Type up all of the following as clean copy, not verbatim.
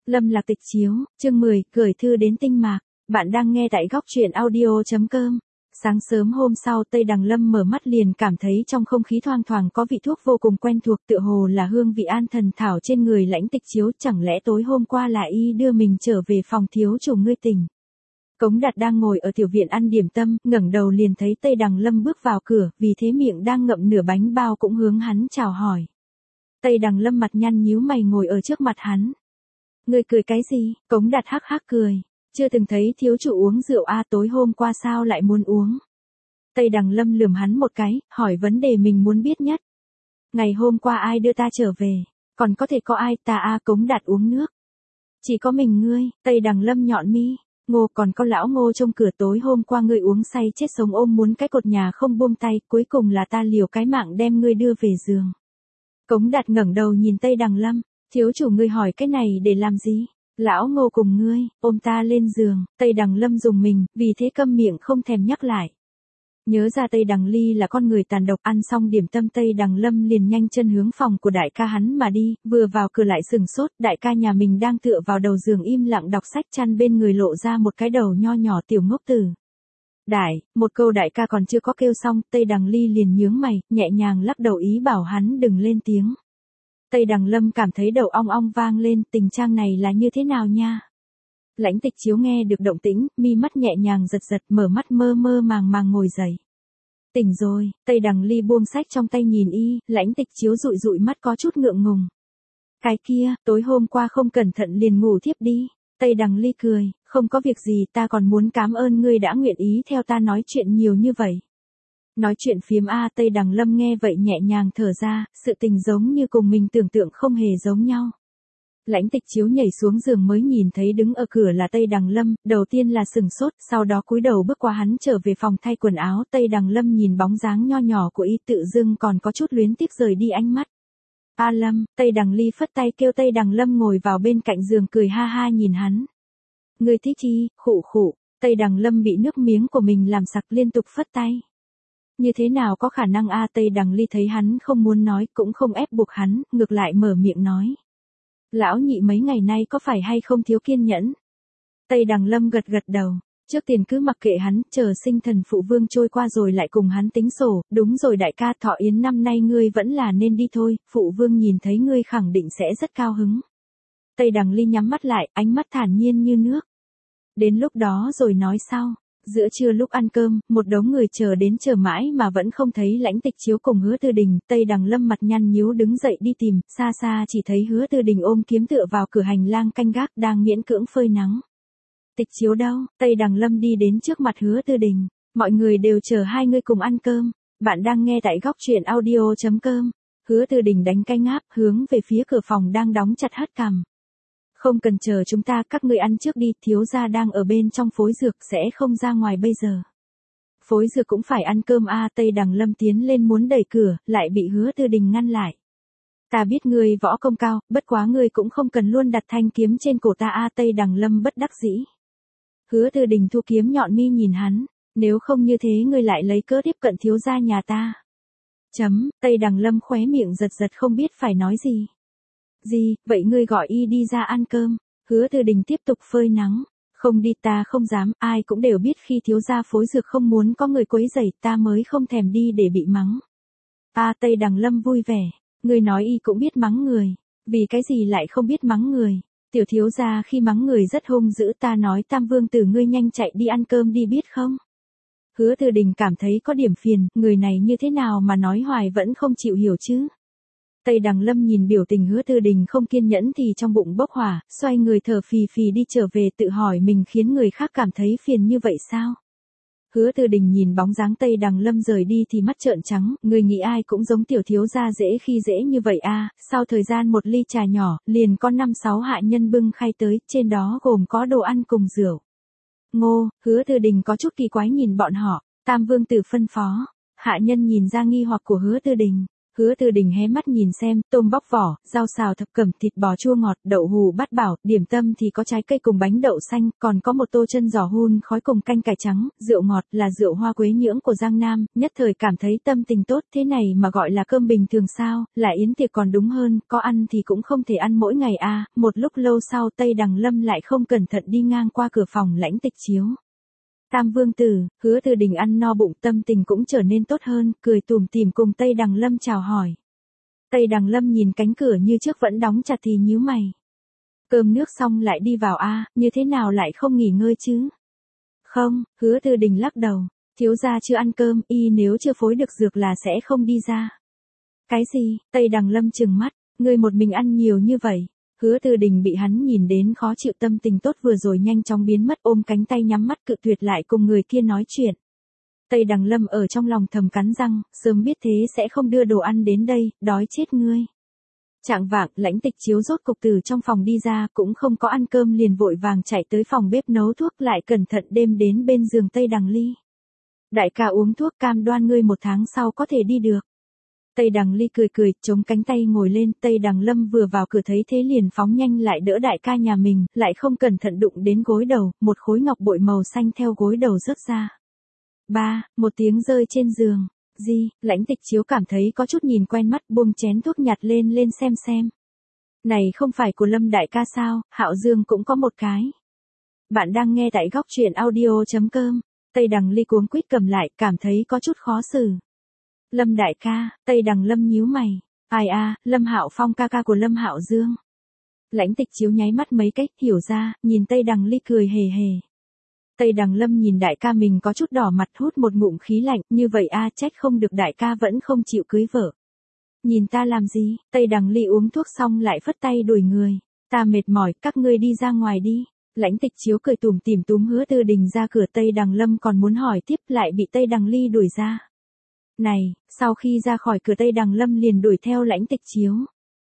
Lâm Lạc Tịch chiếu, chương 10, gửi thư đến tinh mạc. Bạn đang nghe tại góc truyện audio.com. Sáng sớm hôm sau Tây Đằng Lâm mở mắt liền cảm thấy trong không khí thoang thoảng có vị thuốc vô cùng quen thuộc, tựa hồ là hương vị an thần thảo trên người Lãnh Tịch chiếu. Chẳng lẽ tối hôm qua là y đưa mình trở về phòng thiếu chủ ngươi tỉnh? Cống Đạt đang ngồi ở tiểu viện ăn điểm tâm, ngẩng đầu liền thấy Tây Đằng Lâm bước vào cửa, vì thế miệng đang ngậm nửa bánh bao cũng hướng hắn chào hỏi. Tây Đằng Lâm mặt nhăn nhíu mày ngồi ở trước mặt hắn. Ngươi cười cái gì? Cống Đạt hắc hắc cười. Chưa từng thấy thiếu chủ uống rượu à, tối hôm qua sao lại muốn uống? Tây Đằng Lâm lườm hắn một cái, hỏi vấn đề mình muốn biết nhất. Ngày hôm qua ai đưa ta trở về? Còn có thể có ai? Ta à, Cống Đạt uống nước. Chỉ có mình ngươi. Tây Đằng Lâm nhọn mi. Ngô, còn có lão Ngô trong cửa, tối hôm qua ngươi uống say chết sống ôm muốn cái cột nhà không buông tay, cuối cùng là ta liều cái mạng đem ngươi đưa về giường. Cống Đạt ngẩng đầu nhìn Tây Đằng Lâm. Thiếu chủ ngươi hỏi cái này để làm gì? Lão Ngô cùng ngươi, ôm ta lên giường. Tây Đằng Lâm dùng mình, vì thế câm miệng không thèm nhắc lại. Nhớ ra Tây Đằng Ly là con người tàn độc, ăn xong điểm tâm Tây Đằng Lâm liền nhanh chân hướng phòng của đại ca hắn mà đi, vừa vào cửa lại sừng sốt, đại ca nhà mình đang tựa vào đầu giường im lặng đọc sách, chăn bên người lộ ra một cái đầu nho nhỏ tiểu ngốc tử. Một câu đại ca còn chưa có kêu xong, Tây Đằng Ly liền nhướng mày, nhẹ nhàng lắc đầu ý bảo hắn đừng lên tiếng. Tây Đằng Lâm cảm thấy đầu ong ong vang lên, tình trạng này là như thế nào nha? Lãnh Tịch chiếu nghe được động tĩnh, mi mắt nhẹ nhàng giật giật, mở mắt mơ mơ màng màng ngồi dậy. Tỉnh rồi. Tây Đằng Ly buông sách trong tay nhìn y, Lãnh Tịch chiếu dụi dụi mắt có chút ngượng ngùng. Cái kia, tối hôm qua không cẩn thận liền ngủ thiếp đi. Tây Đằng Ly cười, không có việc gì, ta còn muốn cảm ơn ngươi đã nguyện ý theo ta nói chuyện nhiều như vậy. Nói chuyện phiếm a. Tây Đằng Lâm nghe vậy nhẹ nhàng thở ra, sự tình giống như cùng mình tưởng tượng không hề giống nhau. Lãnh Tịch chiếu nhảy xuống giường mới nhìn thấy đứng ở cửa là Tây Đằng Lâm, đầu tiên là sừng sốt, sau đó cúi đầu bước qua hắn trở về phòng thay quần áo. Tây Đằng Lâm nhìn bóng dáng nho nhỏ của y tự dưng còn có chút luyến tiếc rời đi ánh mắt. A Lâm, Tây Đằng Ly phất tay kêu Tây Đằng Lâm ngồi vào bên cạnh giường cười ha ha nhìn hắn. Ngươi thích chi, khụ khụ. Tây Đằng Lâm bị nước miếng của mình làm sặc liên tục phất tay. Như thế nào có khả năng a? Tây Đằng Ly thấy hắn không muốn nói cũng không ép buộc hắn, ngược lại mở miệng nói. Lão nhị mấy ngày nay có phải hay không thiếu kiên nhẫn? Tây Đằng Lâm gật gật đầu. Trước tiền cứ mặc kệ hắn, chờ sinh thần phụ vương trôi qua rồi lại cùng hắn tính sổ. Đúng rồi đại ca, thọ yến năm nay ngươi vẫn là nên đi thôi, phụ vương nhìn thấy ngươi khẳng định sẽ rất cao hứng. Tây Đằng Ly nhắm mắt lại, ánh mắt thản nhiên như nước. Đến lúc đó rồi nói sau. Giữa trưa lúc ăn cơm, một đống người chờ đến chờ mãi mà vẫn không thấy Lãnh Tịch chiếu cùng Hứa Tư Đình. Tây Đằng Lâm mặt nhăn nhíu đứng dậy đi tìm, xa xa chỉ thấy Hứa Tư Đình ôm kiếm tựa vào cửa hành lang canh gác đang miễn cưỡng phơi nắng. Tịch chiếu đâu? Tây Đằng Lâm đi đến trước mặt Hứa Tư Đình. Mọi người đều chờ hai người cùng ăn cơm. Bạn đang nghe tại góc truyện audio.com. Hứa Tư Đình đánh cái ngáp hướng về phía cửa phòng đang đóng chặt hất cằm. Không cần chờ chúng ta, các ngươi ăn trước đi, thiếu gia đang ở bên trong phối dược sẽ không ra ngoài bây giờ. Phối dược cũng phải ăn cơm a. Tây Đằng Lâm tiến lên muốn đẩy cửa, lại bị Hứa Tư Đình ngăn lại. Ta biết ngươi võ công cao, bất quá ngươi cũng không cần luôn đặt thanh kiếm trên cổ ta a. Tây Đằng Lâm bất đắc dĩ. Hứa Tư Đình thu kiếm nhọn mi nhìn hắn, nếu không như thế ngươi lại lấy cớ tiếp cận thiếu gia nhà ta. Tây Đằng Lâm khóe miệng giật giật không biết phải nói gì. Gì, vậy ngươi gọi y đi ra ăn cơm. Hứa Tư Đình tiếp tục phơi nắng. Không đi, ta không dám, ai cũng đều biết khi thiếu gia phối dược không muốn có người quấy rầy, ta mới không thèm đi để bị mắng. Tây Đằng Lâm vui vẻ. Ngươi nói y cũng biết mắng người. Vì cái gì lại không biết mắng người? Tiểu thiếu gia khi mắng người rất hung dữ, ta nói Tam Vương tử ngươi nhanh chạy đi ăn cơm đi biết không? Hứa Tư Đình cảm thấy có điểm phiền, người này như thế nào mà nói hoài vẫn không chịu hiểu chứ? Tây Đằng Lâm nhìn biểu tình Hứa Tư Đình không kiên nhẫn thì trong bụng bốc hỏa, xoay người thở phì phì đi trở về tự hỏi mình khiến người khác cảm thấy phiền như vậy sao? Hứa Tư Đình nhìn bóng dáng Tây Đằng Lâm rời đi thì mắt trợn trắng, người nghĩ ai cũng giống tiểu thiếu gia dễ khi dễ như vậy a. Sau thời gian một ly trà nhỏ, liền có 5-6 hạ nhân bưng khay tới, trên đó gồm có đồ ăn cùng rượu. Ngô, Hứa Tư Đình có chút kỳ quái nhìn bọn họ, Tam Vương tử phân phó. Hạ nhân nhìn ra nghi hoặc của Hứa Tư Đình. Hứa Từ Đình hé mắt nhìn xem, tôm bóc vỏ, rau xào thập cẩm, thịt bò chua ngọt, đậu hù bát bảo, điểm tâm thì có trái cây cùng bánh đậu xanh, còn có một tô chân giò hun khói cùng canh cải trắng, rượu ngọt là rượu hoa quế nhưỡng của Giang Nam, nhất thời cảm thấy tâm tình tốt, thế này mà gọi là cơm bình thường sao, là yến tiệc còn đúng hơn, có ăn thì cũng không thể ăn mỗi ngày a. Một lúc lâu sau Tây Đằng Lâm lại không cẩn thận đi ngang qua cửa phòng Lãnh Tịch Chiếu. Tam Vương Tử, Hứa Từ Đình ăn no bụng, tâm tình cũng trở nên tốt hơn, cười tủm tỉm cùng Tây Đằng Lâm chào hỏi. Tây Đằng Lâm nhìn cánh cửa như trước vẫn đóng chặt thì nhíu mày. Cơm nước xong lại đi vào a, như thế nào lại không nghỉ ngơi chứ? Không, Hứa Từ Đình lắc đầu, thiếu gia chưa ăn cơm, y nếu chưa phối được dược là sẽ không đi ra. Cái gì? Tây Đằng Lâm trừng mắt, ngươi một mình ăn nhiều như vậy. Hứa Từ Đình bị hắn nhìn đến khó chịu, tâm tình tốt vừa rồi nhanh chóng biến mất, ôm cánh tay nhắm mắt cự tuyệt lại cùng người kia nói chuyện. Tây Đằng Lâm ở trong lòng thầm cắn răng, sớm biết thế sẽ không đưa đồ ăn đến đây, đói chết ngươi. Chạng vạng, Lãnh Tịch Chiếu rốt cục từ trong phòng đi ra, cũng không có ăn cơm liền vội vàng chạy tới phòng bếp nấu thuốc, lại cẩn thận đêm đến bên giường Tây Đằng Ly. Đại ca uống thuốc, cam đoan ngươi 1 tháng sau có thể đi được. Tây Đằng Ly cười cười, chống cánh tay ngồi lên, Tây Đằng Lâm vừa vào cửa thấy thế liền phóng nhanh lại đỡ đại ca nhà mình, lại không cẩn thận đụng đến gối đầu, một khối ngọc bội màu xanh theo gối đầu rớt ra. Ba, một tiếng rơi trên giường. Gì? Lãnh Tịch Chiếu cảm thấy có chút nhìn quen mắt, buông chén thuốc nhặt lên xem. Này không phải của Lâm đại ca sao, Hạo Dương cũng có một cái. Bạn đang nghe tại góc truyện audio.com. Tây Đằng Ly cuống quýt cầm lại, cảm thấy có chút khó xử. Lâm đại ca, Tây Đằng Lâm nhíu mày. Ai a, Lâm Hạo Phong ca ca của Lâm Hạo Dương. Lãnh Tịch Chiếu nháy mắt mấy cách, hiểu ra, nhìn Tây Đằng Ly cười hề hề. Tây Đằng Lâm nhìn đại ca mình có chút đỏ mặt, hút một ngụm khí lạnh, như vậy a, trách không được đại ca vẫn không chịu cưới vợ. Nhìn ta làm gì? Tây Đằng Ly uống thuốc xong lại phất tay đuổi người. Ta mệt mỏi, các ngươi đi ra ngoài đi. Lãnh Tịch Chiếu cười tủm tỉm túm Hứa Từ Đình ra cửa, Tây Đằng Lâm còn muốn hỏi tiếp lại bị Tây Đằng Ly đuổi ra. Này, sau khi ra khỏi cửa Tây Đằng Lâm liền đuổi theo Lãnh Tịch Chiếu.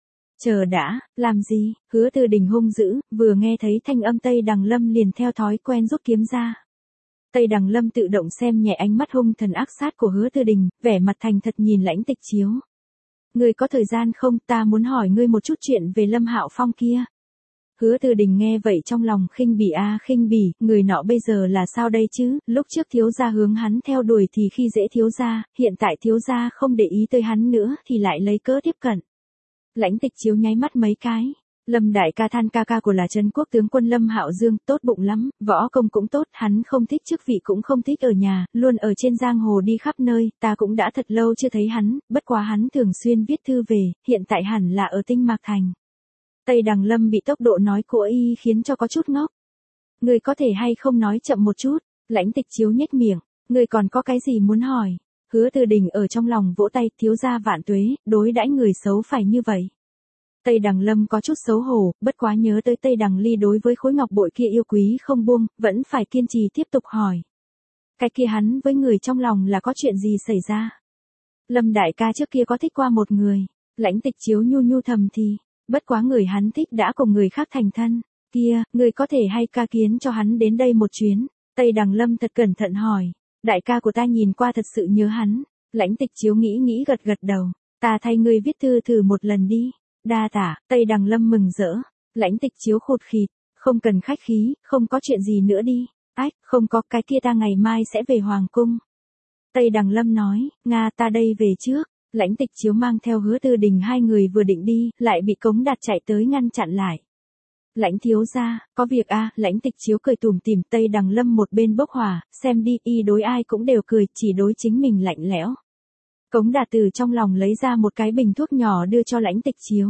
Chờ đã, làm gì? Hứa Từ Đình hung dữ, vừa nghe thấy thanh âm Tây Đằng Lâm liền theo thói quen rút kiếm ra. Tây Đằng Lâm tự động xem nhẹ ánh mắt hung thần ác sát của Hứa Từ Đình, vẻ mặt thành thật nhìn Lãnh Tịch Chiếu. Ngươi có thời gian không, ta muốn hỏi ngươi một chút chuyện về Lâm Hạo Phong kia. Hứa Từ Đình nghe vậy trong lòng khinh bỉ a, khinh bỉ, người nọ bây giờ là sao đây chứ, lúc trước thiếu gia hướng hắn theo đuổi thì khi dễ thiếu gia, hiện tại thiếu gia không để ý tới hắn nữa thì lại lấy cớ tiếp cận. Lãnh Tịch Chiếu nháy mắt mấy cái. Lâm đại ca than ca ca của là Trấn Quốc tướng quân Lâm Hạo Dương, tốt bụng lắm, võ công cũng tốt, hắn không thích chức vị cũng không thích ở nhà, luôn ở trên giang hồ đi khắp nơi, ta cũng đã thật lâu chưa thấy hắn, bất quá hắn thường xuyên viết thư về, hiện tại hẳn là ở Tinh Mạc Thành. Tây Đằng Lâm bị tốc độ nói của y khiến cho có chút ngốc. Người có thể hay không nói chậm một chút? Lãnh Tịch Chiếu nhếch miệng, người còn có cái gì muốn hỏi? Hứa Từ Đình ở trong lòng vỗ tay, thiếu gia vạn tuế, đối đãi người xấu phải như vậy. Tây Đằng Lâm có chút xấu hổ, bất quá nhớ tới Tây Đằng Ly đối với khối ngọc bội kia yêu quý không buông, vẫn phải kiên trì tiếp tục hỏi. Cái kia hắn với người trong lòng là có chuyện gì xảy ra? Lâm đại ca trước kia có thích qua một người. Lãnh Tịch Chiếu nhu nhu thầm thì, bất quá người hắn thích đã cùng người khác thành thân. Kia, người có thể hay ca kiến cho hắn đến đây một chuyến. Tây Đằng Lâm thật cẩn thận hỏi. Đại ca của ta nhìn qua thật sự nhớ hắn. Lãnh Tịch Chiếu nghĩ gật gật đầu. Ta thay ngươi viết thư thử một lần đi. Đa tả. Tây Đằng Lâm mừng rỡ. Lãnh Tịch Chiếu khụt khịt. Không cần khách khí, không có chuyện gì nữa đi. Ách, không có, cái kia ta ngày mai sẽ về Hoàng Cung. Tây Đằng Lâm nói, Nga ta đây về trước. Lãnh Tịch Chiếu mang theo Hứa Từ Đình hai người vừa định đi, lại bị Cống Đạt chạy tới ngăn chặn lại. Lãnh thiếu gia, có việc a. Lãnh Tịch Chiếu cười tủm tỉm, Tây Đằng Lâm một bên bốc hỏa, xem đi, y đối ai cũng đều cười, chỉ đối chính mình lạnh lẽo. Cống Đạt từ trong lòng lấy ra một cái bình thuốc nhỏ đưa cho Lãnh Tịch Chiếu.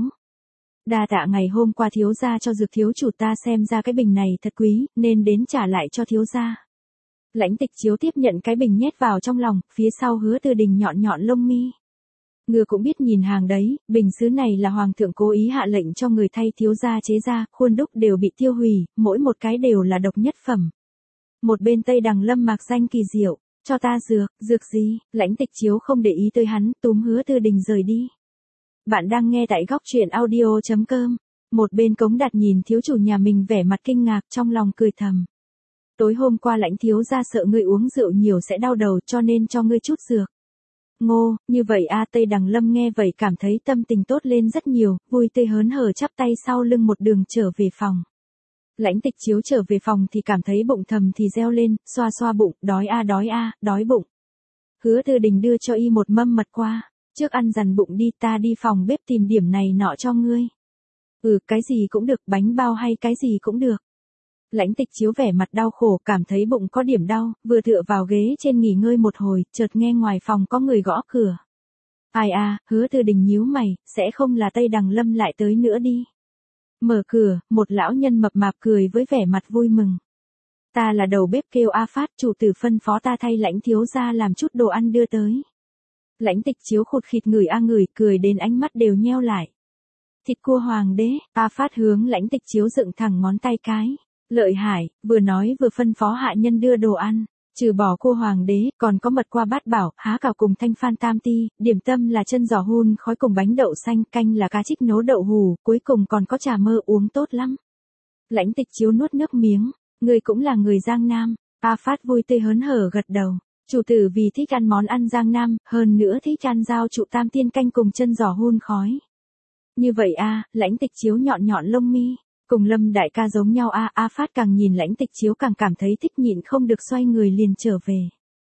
Đa tạ ngày hôm qua thiếu gia cho dược thiếu chủ ta xem ra cái bình này thật quý, nên đến trả lại cho thiếu gia. Lãnh Tịch Chiếu tiếp nhận cái bình nhét vào trong lòng, phía sau Hứa Từ Đình nhọn lông mi. Ngựa cũng biết nhìn hàng đấy, bình sứ này là hoàng thượng cố ý hạ lệnh cho người thay thiếu gia chế ra, khuôn đúc đều bị tiêu hủy, mỗi một cái đều là độc nhất phẩm. Một bên Tây Đằng Lâm mạc danh kỳ diệu, cho ta dược gì? Lãnh Tịch Chiếu không để ý tới hắn, túm Hứa Từ Đình rời đi. Bạn đang nghe tại góc truyện audio.com. Một bên Cống Đạt nhìn thiếu chủ nhà mình vẻ mặt kinh ngạc, trong lòng cười thầm. Tối hôm qua Lãnh thiếu gia sợ ngươi uống rượu nhiều sẽ đau đầu cho nên cho ngươi chút dược. Ngô, như vậy a Tây Đằng Lâm nghe vậy cảm thấy tâm tình tốt lên rất nhiều, vui tươi hớn hở chắp tay sau lưng một đường trở về phòng. Lãnh Tịch Chiếu trở về phòng thì cảm thấy bụng thầm thì reo lên, xoa xoa bụng, đói a, đói bụng. Hứa Tư Đình đưa cho y một mâm mật qua, trước ăn dằn bụng đi, ta đi phòng bếp tìm điểm này nọ cho ngươi. Cái gì cũng được, bánh bao hay cái gì cũng được. Lãnh Tịch Chiếu vẻ mặt đau khổ, cảm thấy bụng có điểm đau, vừa tựa vào ghế trên nghỉ ngơi một hồi, chợt nghe ngoài phòng có người gõ cửa. Ai à, Hứa Tư Đình nhíu mày, sẽ không là Tây Đằng Lâm lại tới nữa đi. Mở cửa, một lão nhân mập mạp cười với vẻ mặt vui mừng. Ta là đầu bếp kêu A Phát, chủ tử phân phó ta thay Lãnh thiếu gia làm chút đồ ăn đưa tới. Lãnh Tịch Chiếu khụt khịt ngửi cười đến ánh mắt đều nheo lại. Thịt cua hoàng đế, A Phát hướng Lãnh Tịch Chiếu dựng thẳng ngón tay cái. Lợi hại, vừa nói vừa phân phó hạ nhân đưa đồ ăn, trừ bỏ cua hoàng đế, còn có mật qua bát bảo, há cảo cùng thanh phan tam ti, điểm tâm là chân giò hun khói cùng bánh đậu xanh, canh là cá trích nấu đậu hù, cuối cùng còn có trà mơ uống tốt lắm. Lãnh Tịch Chiếu nuốt nước miếng, người cũng là người Giang Nam. A Phát vui tươi hớn hở gật đầu, chủ tử vì thích ăn món ăn Giang Nam, hơn nữa thích ăn rau trụ tam tiên canh cùng chân giò hun khói. Như vậy a, Lãnh Tịch Chiếu nhọn nhọn lông mi. Cùng Lâm đại ca giống nhau A Phát càng nhìn Lãnh Tịch Chiếu càng cảm thấy thích, nhịn không được xoay người liền trở về.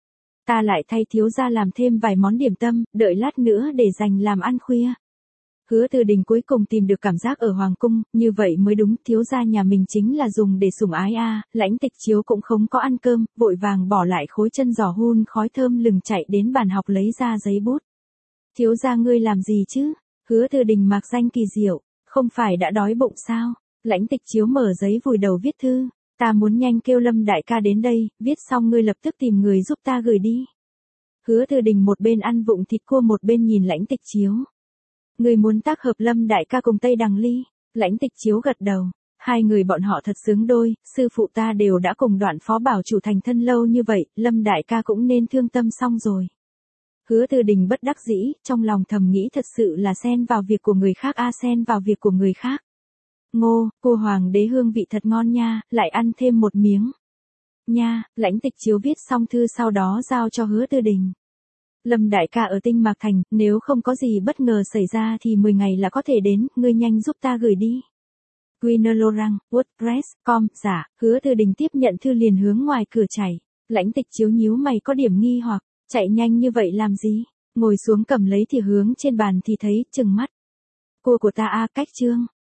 Ta lại thay thiếu gia làm thêm vài món điểm tâm, đợi lát nữa để dành làm ăn khuya. Hứa Tư Đình cuối cùng tìm được cảm giác ở Hoàng Cung, như vậy mới đúng, thiếu gia nhà mình chính là dùng để sủng ái Lãnh Tịch Chiếu cũng không có ăn cơm, vội vàng bỏ lại khối chân giò hun khói thơm lừng chạy đến bàn học lấy ra giấy bút. Thiếu gia ngươi làm gì chứ? Hứa Tư Đình mạc danh kỳ diệu, không phải đã đói bụng sao? Lãnh Tịch Chiếu mở giấy vùi đầu viết thư, ta muốn nhanh kêu Lâm đại ca đến đây, viết xong ngươi lập tức tìm người giúp ta gửi đi. Hứa Tư Đình một bên ăn vụng thịt cua một bên nhìn Lãnh Tịch Chiếu. Ngươi muốn tác hợp Lâm đại ca cùng Tây Đằng Ly? Lãnh Tịch Chiếu gật đầu, hai người bọn họ thật xứng đôi, sư phụ ta đều đã cùng Đoạn phó bảo chủ thành thân lâu như vậy, Lâm đại ca cũng nên thương tâm xong rồi. Hứa Tư Đình bất đắc dĩ, trong lòng thầm nghĩ thật sự là xen vào việc của người khác xen vào việc của người khác. Ngô, cô hoàng đế hương vị thật ngon nha, lại ăn thêm một miếng. Nha, Lãnh Tịch Chiếu viết xong thư sau đó giao cho Hứa Tư Đình. Lâm đại ca ở Tinh Mạc Thành, nếu không có gì bất ngờ xảy ra thì 10 ngày là có thể đến, ngươi nhanh giúp ta gửi đi. Quinolorang, WordPress.com, dạ, Hứa Tư Đình tiếp nhận thư liền hướng ngoài cửa chạy. Lãnh Tịch Chiếu nhíu mày có điểm nghi hoặc, chạy nhanh như vậy làm gì? Ngồi xuống cầm lấy thì hướng trên bàn thì thấy, chừng mắt. Cua của ta cách chương.